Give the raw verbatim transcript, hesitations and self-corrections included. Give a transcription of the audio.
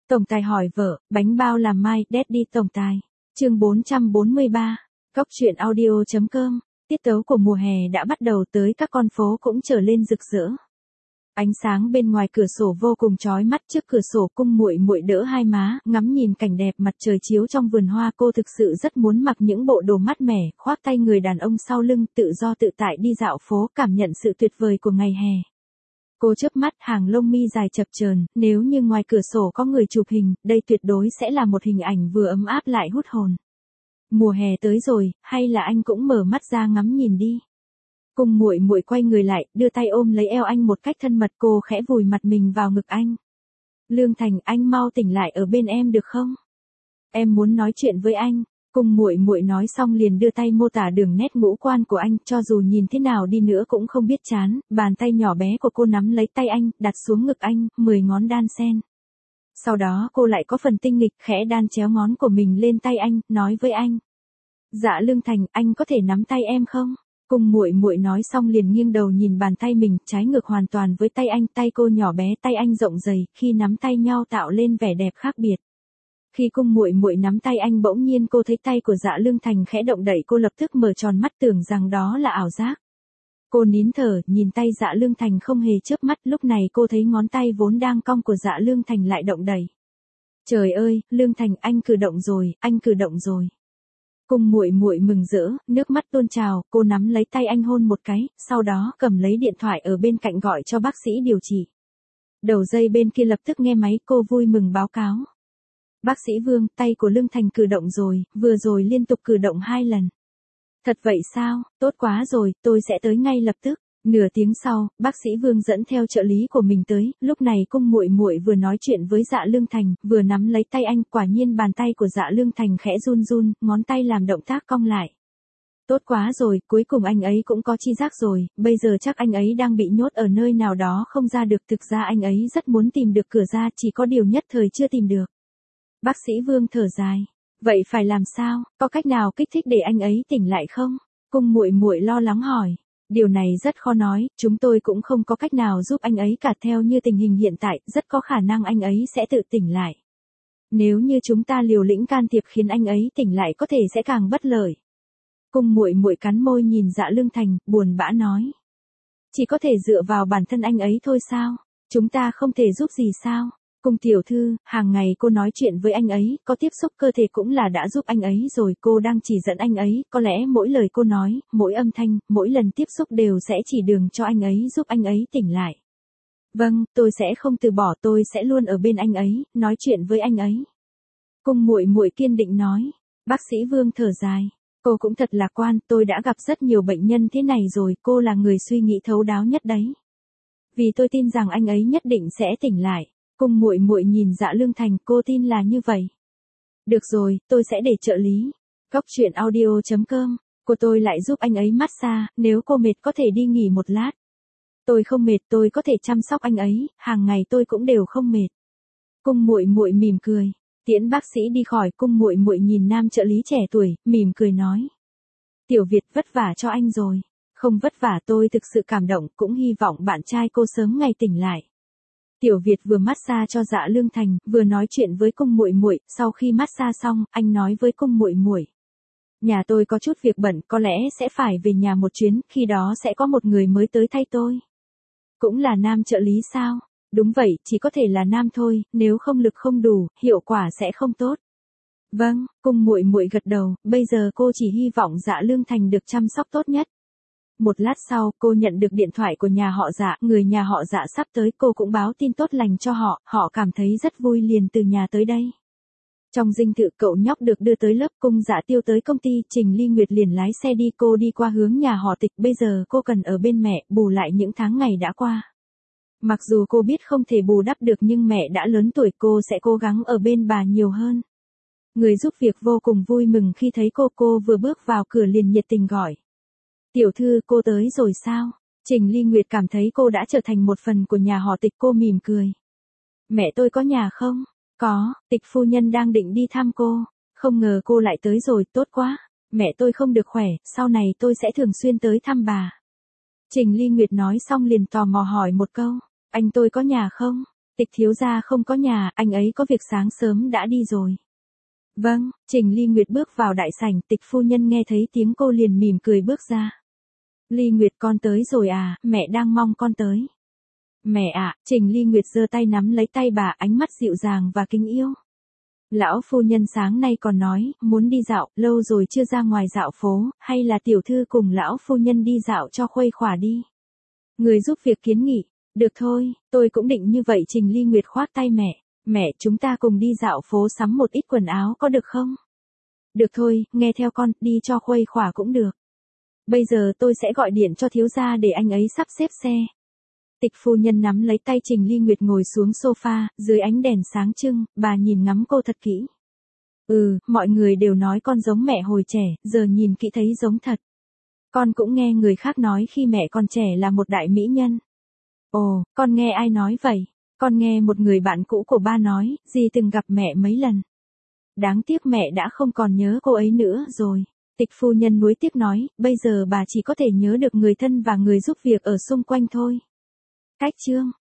Tổng tài hỏi vợ, bánh bao làm mai, Daddy tổng tài. Chương bốn trăm bốn mươi ba. Góc truyện audio chấm com. Tiết tấu của mùa hè đã bắt đầu tới, các con phố cũng trở lên rực rỡ. Ánh sáng bên ngoài cửa sổ vô cùng chói mắt, trước cửa sổ Cung Muội Muội đỡ hai má, ngắm nhìn cảnh đẹp mặt trời chiếu trong vườn hoa. Cô thực sự rất muốn mặc những bộ đồ mát mẻ, khoác tay người đàn ông sau lưng, tự do tự tại đi dạo phố, cảm nhận sự tuyệt vời của ngày hè. Cô chớp mắt, hàng lông mi dài chập chờn, nếu như ngoài cửa sổ có người chụp hình, đây tuyệt đối sẽ là một hình ảnh vừa ấm áp lại hút hồn. Mùa hè tới rồi, hay là anh cũng mở mắt ra ngắm nhìn đi. Cung Muội Muội quay người lại, đưa tay ôm lấy eo anh một cách thân mật, cô khẽ vùi mặt mình vào ngực anh. Lương Thành, anh mau tỉnh lại ở bên em được không? Em muốn nói chuyện với anh. Cung Muội Muội nói xong liền đưa tay mô tả đường nét ngũ quan của anh, cho dù nhìn thế nào đi nữa cũng không biết chán. Bàn tay nhỏ bé của cô nắm lấy tay anh, đặt xuống ngực anh, mười ngón đan xen. Sau đó cô lại có phần tinh nghịch, khẽ đan chéo ngón của mình lên tay anh, nói với anh. Dạ Lương Thành, anh có thể nắm tay em không? Cung Muội Muội nói xong liền nghiêng đầu nhìn bàn tay mình, trái ngược hoàn toàn với tay anh, tay cô nhỏ bé, tay anh rộng dày, khi nắm tay nhau tạo lên vẻ đẹp khác biệt. Khi Cung Muội Muội nắm tay anh, bỗng nhiên cô thấy tay của Dạ Lương Thành khẽ động đậy, cô lập tức mở tròn mắt tưởng rằng đó là ảo giác. Cô nín thở, nhìn tay Dạ Lương Thành không hề chớp mắt, lúc này cô thấy ngón tay vốn đang cong của Dạ Lương Thành lại động đậy. Trời ơi, Lương Thành, anh cử động rồi, anh cử động rồi. Cung Muội Muội mừng rỡ, nước mắt tuôn trào, cô nắm lấy tay anh hôn một cái, sau đó cầm lấy điện thoại ở bên cạnh gọi cho bác sĩ điều trị. Đầu dây bên kia lập tức nghe máy, cô vui mừng báo cáo. Bác sĩ Vương, tay của Lương Thành cử động rồi, vừa rồi liên tục cử động hai lần. Thật vậy sao, tốt quá rồi, tôi sẽ tới ngay lập tức. Nửa tiếng sau, bác sĩ Vương dẫn theo trợ lý của mình tới, lúc này Cung Muội Muội vừa nói chuyện với Dạ Lương Thành, vừa nắm lấy tay anh, quả nhiên bàn tay của Dạ Lương Thành khẽ run run, ngón tay làm động tác cong lại. Tốt quá rồi, cuối cùng anh ấy cũng có chi giác rồi, bây giờ chắc anh ấy đang bị nhốt ở nơi nào đó không ra được, thực ra anh ấy rất muốn tìm được cửa ra, chỉ có điều nhất thời chưa tìm được. Bác sĩ Vương thở dài, vậy phải làm sao, có cách nào kích thích để anh ấy tỉnh lại không? Cung Muội Muội lo lắng hỏi. Điều này rất khó nói, chúng tôi cũng không có cách nào giúp anh ấy cả, theo như tình hình hiện tại, rất có khả năng anh ấy sẽ tự tỉnh lại. Nếu như chúng ta liều lĩnh can thiệp khiến anh ấy tỉnh lại có thể sẽ càng bất lợi. Cung Muội Muội cắn môi nhìn Dạ Lương Thành, buồn bã nói. Chỉ có thể dựa vào bản thân anh ấy thôi sao? Chúng ta không thể giúp gì sao? Cung tiểu thư, hàng ngày cô nói chuyện với anh ấy, có tiếp xúc cơ thể cũng là đã giúp anh ấy rồi, cô đang chỉ dẫn anh ấy, có lẽ mỗi lời cô nói, mỗi âm thanh, mỗi lần tiếp xúc đều sẽ chỉ đường cho anh ấy, giúp anh ấy tỉnh lại. Vâng, tôi sẽ không từ bỏ, tôi sẽ luôn ở bên anh ấy, nói chuyện với anh ấy. Cung Muội Muội kiên định nói. Bác sĩ Vương thở dài. Cô cũng thật lạc quan, tôi đã gặp rất nhiều bệnh nhân thế này rồi, cô là người suy nghĩ thấu đáo nhất đấy. Vì tôi tin rằng anh ấy nhất định sẽ tỉnh lại. Cung Muội Muội nhìn Dạ Lương Thành, cô tin là như vậy. Được rồi, tôi sẽ để trợ lý. Góc truyện audio chấm com, của tôi lại giúp anh ấy massage, nếu cô mệt có thể đi nghỉ một lát. Tôi không mệt, tôi có thể chăm sóc anh ấy, hàng ngày tôi cũng đều không mệt. Cung Muội Muội mỉm cười. Tiễn bác sĩ đi khỏi, Cung Muội Muội nhìn nam trợ lý trẻ tuổi, mỉm cười nói. Tiểu Việt, vất vả cho anh rồi. Không vất vả, tôi thực sự cảm động, cũng hy vọng bạn trai cô sớm ngày tỉnh lại. Tiểu Việt vừa massage cho Dạ Lương Thành, vừa nói chuyện với Cung Muội Muội, sau khi massage xong, anh nói với Cung Muội Muội. Nhà tôi có chút việc bận, có lẽ sẽ phải về nhà một chuyến, khi đó sẽ có một người mới tới thay tôi. Cũng là nam trợ lý sao? Đúng vậy, chỉ có thể là nam thôi, nếu không lực không đủ, hiệu quả sẽ không tốt. Vâng, Cung Muội Muội gật đầu, bây giờ cô chỉ hy vọng Dạ Lương Thành được chăm sóc tốt nhất. Một lát sau, cô nhận được điện thoại của nhà họ Dạ, người nhà họ Dạ sắp tới, cô cũng báo tin tốt lành cho họ, họ cảm thấy rất vui liền từ nhà tới đây. Trong dinh thự, cậu nhóc được đưa tới lớp, Cung Dạ Tiêu tới công ty, Trình Ly Nguyệt liền lái xe đi, cô đi qua hướng nhà họ Tịch, bây giờ cô cần ở bên mẹ, bù lại những tháng ngày đã qua. Mặc dù cô biết không thể bù đắp được nhưng mẹ đã lớn tuổi, cô sẽ cố gắng ở bên bà nhiều hơn. Người giúp việc vô cùng vui mừng khi thấy cô, cô vừa bước vào cửa liền nhiệt tình gọi. Tiểu thư, cô tới rồi sao? Trình Ly Nguyệt cảm thấy cô đã trở thành một phần của nhà họ Tịch, cô mỉm cười. Mẹ tôi có nhà không? Có, Tịch phu nhân đang định đi thăm cô. Không ngờ cô lại tới rồi, tốt quá. Mẹ tôi không được khỏe, sau này tôi sẽ thường xuyên tới thăm bà. Trình Ly Nguyệt nói xong liền tò mò hỏi một câu. Anh tôi có nhà không? Tịch thiếu gia không có nhà, anh ấy có việc sáng sớm đã đi rồi. Vâng, Trình Ly Nguyệt bước vào đại sảnh, Tịch phu nhân nghe thấy tiếng cô liền mỉm cười bước ra. Ly Nguyệt con tới rồi à, mẹ đang mong con tới. Mẹ ạ, à, Trình Ly Nguyệt giơ tay nắm lấy tay bà, ánh mắt dịu dàng và kính yêu. Lão phu nhân sáng nay còn nói, muốn đi dạo, lâu rồi chưa ra ngoài dạo phố, hay là tiểu thư cùng lão phu nhân đi dạo cho khuây khỏa đi. Người giúp việc kiến nghị, được thôi, tôi cũng định như vậy. Trình Ly Nguyệt khoác tay mẹ, mẹ chúng ta cùng đi dạo phố sắm một ít quần áo có được không? Được thôi, nghe theo con, đi cho khuây khỏa cũng được. Bây giờ tôi sẽ gọi điện cho thiếu gia để anh ấy sắp xếp xe. Tịch phu nhân nắm lấy tay Trình Ly Nguyệt ngồi xuống sofa, dưới ánh đèn sáng trưng, bà nhìn ngắm cô thật kỹ. Ừ, mọi người đều nói con giống mẹ hồi trẻ, giờ nhìn kỹ thấy giống thật. Con cũng nghe người khác nói khi mẹ còn trẻ là một đại mỹ nhân. Ồ, con nghe ai nói vậy? Con nghe một người bạn cũ của ba nói, dì từng gặp mẹ mấy lần. Đáng tiếc mẹ đã không còn nhớ cô ấy nữa rồi. Tịch phu nhân nuối tiếc nói, bây giờ bà chỉ có thể nhớ được người thân và người giúp việc ở xung quanh thôi. Cách chương